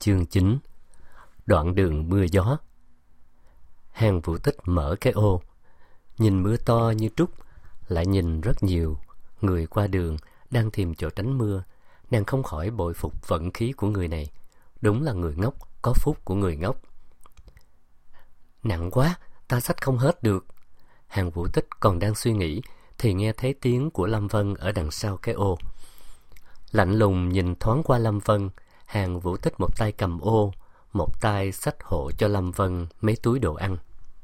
Chương 9. Đoạn đường mưa gió. Hàng Vũ Tích mở cái ô, nhìn mưa to như trút, lại nhìn rất nhiều người qua đường đang tìm chỗ tránh mưa. Nàng không khỏi bội phục vận khí của người này. Đúng là người ngốc có phúc của người ngốc. Nặng quá, ta xách không hết được. Hàng Vũ Tích còn đang suy nghĩ thì nghe thấy tiếng của Lâm Vân ở đằng sau cái ô. Lạnh lùng nhìn thoáng qua Lâm Vân, Hàng Vũ Tích một tay cầm ô, một tay xách hộ cho Lâm Vân mấy túi đồ ăn.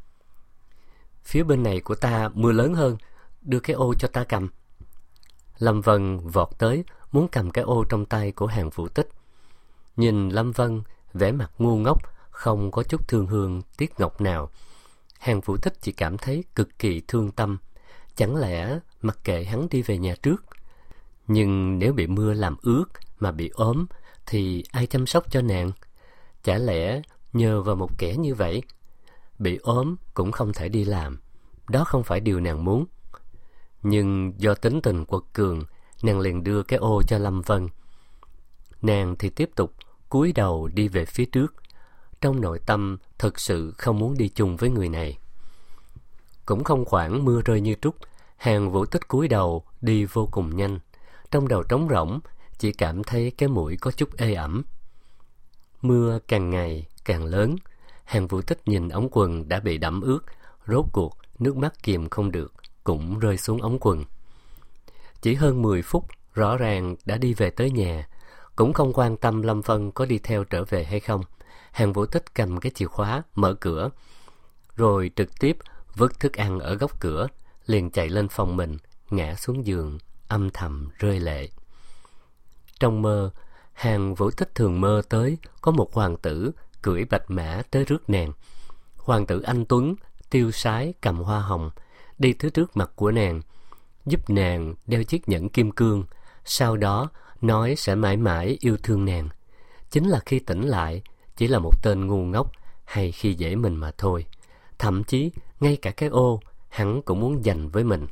Phía bên này của ta mưa lớn hơn, đưa cái ô cho ta cầm. Lâm Vân vọt tới, muốn cầm cái ô trong tay của Hàng Vũ Tích. Nhìn Lâm Vân, vẻ mặt ngu ngốc, không có chút thương hương tiếc ngọc nào. Hàng Vũ Tích chỉ cảm thấy cực kỳ thương tâm. Chẳng lẽ mặc kệ hắn đi về nhà trước? Nhưng nếu bị mưa làm ướt mà bị ốm thì ai chăm sóc cho nàng? Chả lẽ nhờ vào một kẻ như vậy? Bị ốm cũng không thể đi làm, đó không phải điều nàng muốn. Nhưng do tính tình quật cường, nàng liền đưa cái ô cho Lâm Vân. Nàng thì tiếp tục cúi đầu đi về phía trước. Trong nội tâm thực sự không muốn đi chung với người này. Cũng không khoảng mưa rơi như trút, Hàng Vũ Tích cúi đầu đi vô cùng nhanh. Trong đầu trống rỗng, chỉ cảm thấy cái mũi có chút ê ẩm. Mưa càng ngày càng lớn. Hàng Vũ Tích nhìn ống quần đã bị đẫm ướt, rốt cuộc nước mắt kìm không được cũng rơi xuống ống quần. Chỉ hơn 10 phút rõ ràng đã đi về tới nhà, cũng không quan tâm Lâm Vân có đi theo trở về hay không. Hàng Vũ Tích cầm cái chìa khóa mở cửa, rồi trực tiếp vứt thức ăn ở góc cửa, liền chạy lên phòng mình, ngã xuống giường âm thầm rơi lệ. Trong mơ, Hàng Vũ Tích thường mơ tới có một hoàng tử cưỡi bạch mã tới rước nàng. Hoàng tử anh tuấn, tiêu sái, cầm hoa hồng, đi tới trước mặt của nàng, giúp nàng đeo chiếc nhẫn kim cương, sau đó nói sẽ mãi mãi yêu thương nàng. Chính là khi tỉnh lại, chỉ là một tên ngu ngốc hay khi dễ mình mà thôi. Thậm chí ngay cả cái ô hắn cũng muốn giành với mình.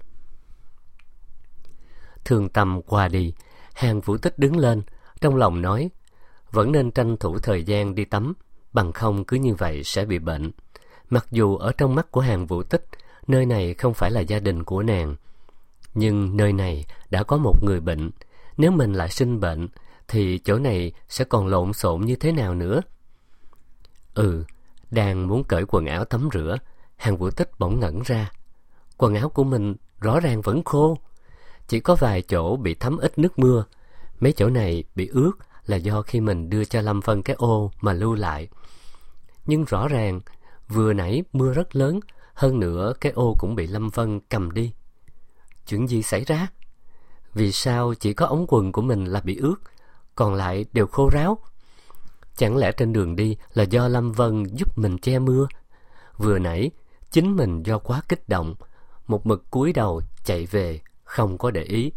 Thương tâm qua đi, Hàng Vũ Tích đứng lên, trong lòng nói vẫn nên tranh thủ thời gian đi tắm, bằng không cứ như vậy sẽ bị bệnh. Mặc dù ở trong mắt của Hàng Vũ Tích, nơi này không phải là gia đình của nàng, nhưng nơi này đã có một người bệnh. Nếu mình lại sinh bệnh thì chỗ này sẽ còn lộn xộn như thế nào nữa? Đang muốn cởi quần áo tắm rửa, Hàng Vũ Tích bỗng ngẩn ra. Quần áo của mình rõ ràng vẫn khô, chỉ có vài chỗ bị thấm ít nước mưa. Mấy chỗ này bị ướt là do khi mình đưa cho Lâm Vân cái ô mà lưu lại. Nhưng rõ ràng vừa nãy mưa rất lớn, hơn nữa cái ô cũng bị Lâm Vân cầm đi. Chuyện gì xảy ra? Vì sao chỉ có ống quần của mình là bị ướt, còn lại đều khô ráo? Chẳng lẽ trên đường đi là do Lâm Vân giúp mình che mưa? Vừa nãy chính mình do quá kích động, một mực cúi đầu chạy về, không có để ý.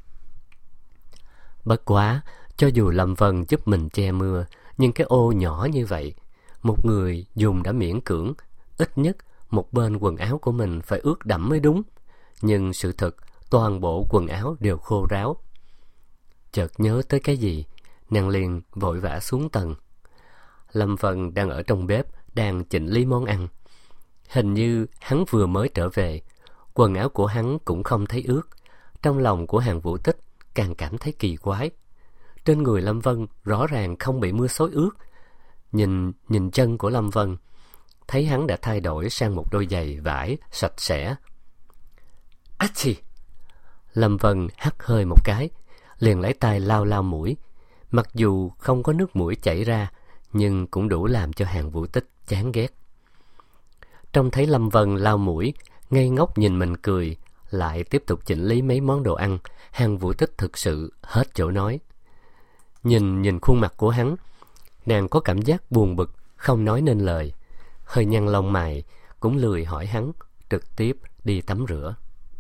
Bất quá, cho dù Lâm Vân giúp mình che mưa, nhưng cái ô nhỏ như vậy, một người dùng đã miễn cưỡng, ít nhất một bên quần áo của mình phải ướt đẫm mới đúng. Nhưng sự thật, toàn bộ quần áo đều khô ráo. Chợt nhớ tới cái gì, nàng liền vội vã xuống tầng. Lâm Vân đang ở trong bếp, đang chỉnh lý món ăn. Hình như hắn vừa mới trở về, quần áo của hắn cũng không thấy ướt. Trong lòng của Hàng Vũ Tích càng cảm thấy kỳ quái. Trên người Lâm Vân rõ ràng không bị mưa xối ướt. Nhìn chân của Lâm Vân, thấy hắn đã thay đổi sang một đôi giày vải sạch sẽ. Achì! Lâm Vân hắt hơi một cái, liền lấy tay lau lau mũi. Mặc dù không có nước mũi chảy ra, nhưng cũng đủ làm cho Hàng Vũ Tích chán ghét. Trông thấy Lâm Vân lau mũi, ngây ngốc nhìn mình cười, lại tiếp tục chỉnh lý mấy món đồ ăn, Hàng Vũ Tích thực sự hết chỗ nói. Nhìn khuôn mặt của hắn, nàng có cảm giác buồn bực, không nói nên lời. Hơi nhăn lông mày, cũng lười hỏi hắn, trực tiếp đi tắm rửa.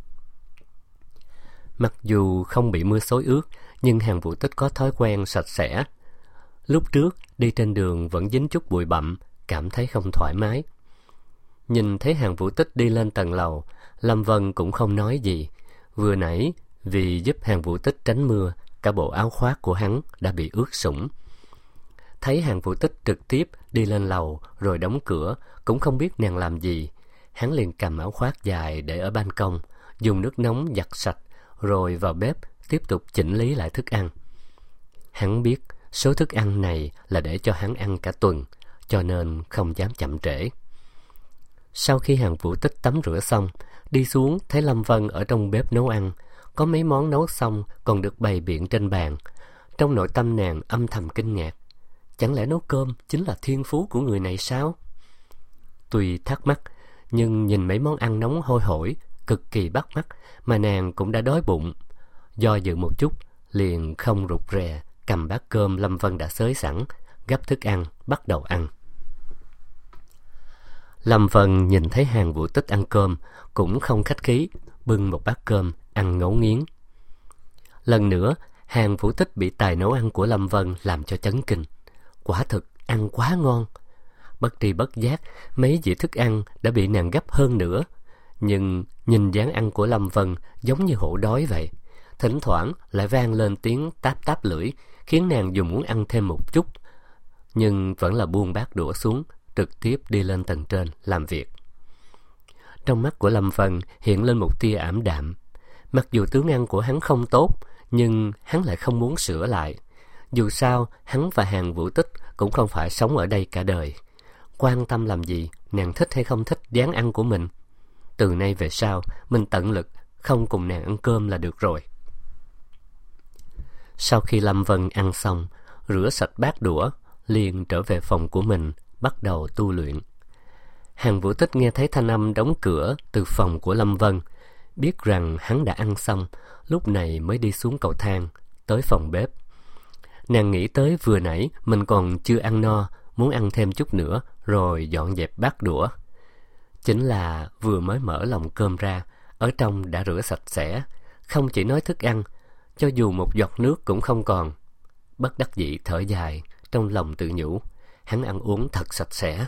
Mặc dù không bị mưa xối ướt, nhưng Hàng Vũ Tích có thói quen sạch sẽ. Lúc trước đi trên đường vẫn dính chút bụi bặm, cảm thấy không thoải mái. Nhìn thấy Hàng Vũ Tích đi lên tầng lầu, Lâm Vân cũng không nói gì. Vừa nãy vì giúp Hàng Vũ Tích tránh mưa, cả bộ áo khoác của hắn đã bị ướt sũng. Thấy Hàng Vũ Tích trực tiếp đi lên lầu rồi đóng cửa, cũng không biết nàng làm gì. Hắn liền cầm áo khoác dài để ở ban công, dùng nước nóng giặt sạch, rồi vào bếp tiếp tục chỉnh lý lại thức ăn. Hắn biết số thức ăn này là để cho hắn ăn cả tuần, cho nên không dám chậm trễ. Sau khi Hàng Vũ Tích tắm rửa xong, đi xuống thấy Lâm Vân ở trong bếp nấu ăn. Có mấy món nấu xong còn được bày biện trên bàn. Trong nội tâm nàng âm thầm kinh ngạc. Chẳng lẽ nấu cơm chính là thiên phú của người này sao? Tuy thắc mắc, nhưng nhìn mấy món ăn nóng hôi hổi, cực kỳ bắt mắt, mà nàng cũng đã đói bụng. Do dự một chút, liền không rụt rè, cầm bát cơm Lâm Vân đã xới sẵn, gắp thức ăn, bắt đầu ăn. Lâm Vân nhìn thấy Hàng Vũ Tích ăn cơm, cũng không khách khí, bưng một bát cơm, ăn ngấu nghiến. Lần nữa, Hàng Vũ Tích bị tài nấu ăn của Lâm Vân làm cho chấn kinh. Quả thực, ăn quá ngon. Bất tri bất giác, mấy dĩa thức ăn đã bị nàng gấp hơn nữa. Nhưng nhìn dáng ăn của Lâm Vân giống như hổ đói vậy. Thỉnh thoảng lại vang lên tiếng táp táp lưỡi, khiến nàng dù muốn ăn thêm một chút, nhưng vẫn là buông bát đũa xuống, trực tiếp đi lên tầng trên làm việc. Trong mắt của Lâm Vân hiện lên một tia ảm đạm. Mặc dù tướng ăn của hắn không tốt, nhưng hắn lại không muốn sửa lại. Dù sao, hắn và Hàng Vũ Tích cũng không phải sống ở đây cả đời. Quan tâm làm gì, nàng thích hay không thích dáng ăn của mình. Từ nay về sau, mình tận lực không cùng nàng ăn cơm là được rồi. Sau khi Lâm Vân ăn xong, rửa sạch bát đũa, liền trở về phòng của mình, bắt đầu tu luyện. Hàng Vũ Tích nghe thấy thanh âm đóng cửa từ phòng của Lâm Vân, biết rằng hắn đã ăn xong, lúc này mới đi xuống cầu thang, tới phòng bếp. Nàng nghĩ tới vừa nãy mình còn chưa ăn no, muốn ăn thêm chút nữa, rồi dọn dẹp bát đũa. Chính là vừa mới mở lồng cơm ra, ở trong đã rửa sạch sẽ, không chỉ nói thức ăn, cho dù một giọt nước cũng không còn. Bất đắc dĩ thở dài, trong lòng tự nhủ, hắn ăn uống thật sạch sẽ.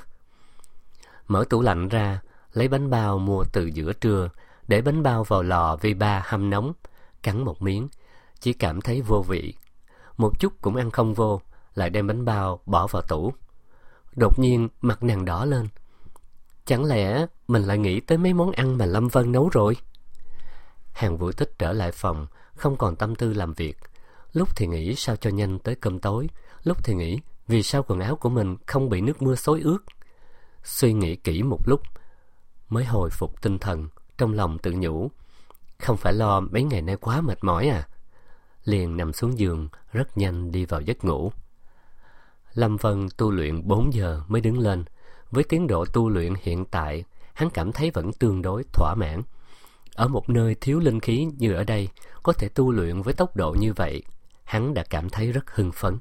Mở tủ lạnh ra, lấy bánh bao mua từ giữa trưa, để bánh bao vào lò vi ba hâm nóng, cắn một miếng, chỉ cảm thấy vô vị. Một chút cũng ăn không vô, lại đem bánh bao bỏ vào tủ. Đột nhiên mặt nàng đỏ lên. Chẳng lẽ mình lại nghĩ tới mấy món ăn mà Lâm Vân nấu rồi? Hàng Vũ Tích trở lại phòng, không còn tâm tư làm việc. Lúc thì nghĩ sao cho nhanh tới cơm tối, lúc thì nghĩ vì sao quần áo của mình không bị nước mưa xối ướt. Suy nghĩ kỹ một lúc, mới hồi phục tinh thần, trong lòng tự nhủ, không phải lo mấy ngày nay quá mệt mỏi à? Liền nằm xuống giường, rất nhanh đi vào giấc ngủ. Lâm Vân tu luyện 4 giờ mới đứng lên. Với tiến độ tu luyện hiện tại, hắn cảm thấy vẫn tương đối thỏa mãn. Ở một nơi thiếu linh khí như ở đây, có thể tu luyện với tốc độ như vậy, hắn đã cảm thấy rất hưng phấn.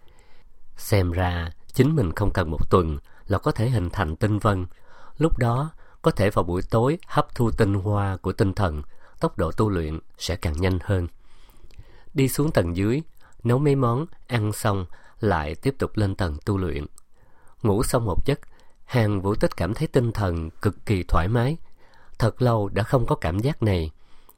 Xem ra, chính mình không cần một tuần là có thể hình thành tinh vân. Lúc đó, có thể vào buổi tối hấp thu tinh hoa của tinh thần, tốc độ tu luyện sẽ càng nhanh hơn. Đi xuống tầng dưới, nấu mấy món, ăn xong, lại tiếp tục lên tầng tu luyện. Ngủ xong một giấc, Hàng Vũ Tích cảm thấy tinh thần cực kỳ thoải mái. Thật lâu đã không có cảm giác này.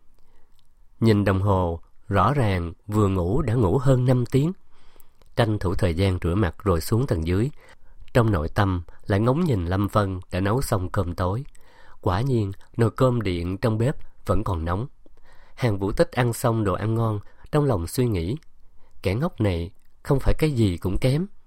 Nhìn đồng hồ, rõ ràng vừa ngủ đã ngủ hơn 5 tiếng. Tranh thủ thời gian rửa mặt rồi xuống tầng dưới. Trong nội tâm lại ngóng nhìn Lâm Vân đã nấu xong cơm tối. Quả nhiên, nồi cơm điện trong bếp vẫn còn nóng. Hàng Vũ Tích ăn xong đồ ăn ngon, trong lòng suy nghĩ, kẻ ngốc này không phải cái gì cũng kém.